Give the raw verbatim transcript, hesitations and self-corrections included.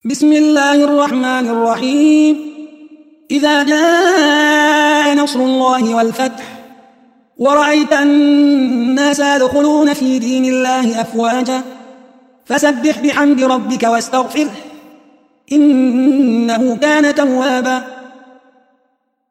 بسم الله الرحمن الرحيم. إذا جاء نصر الله والفتح ورأيت الناس يدخلون في دين الله أفواجا فسبح بحمد ربك واستغفره إنه كان توابا.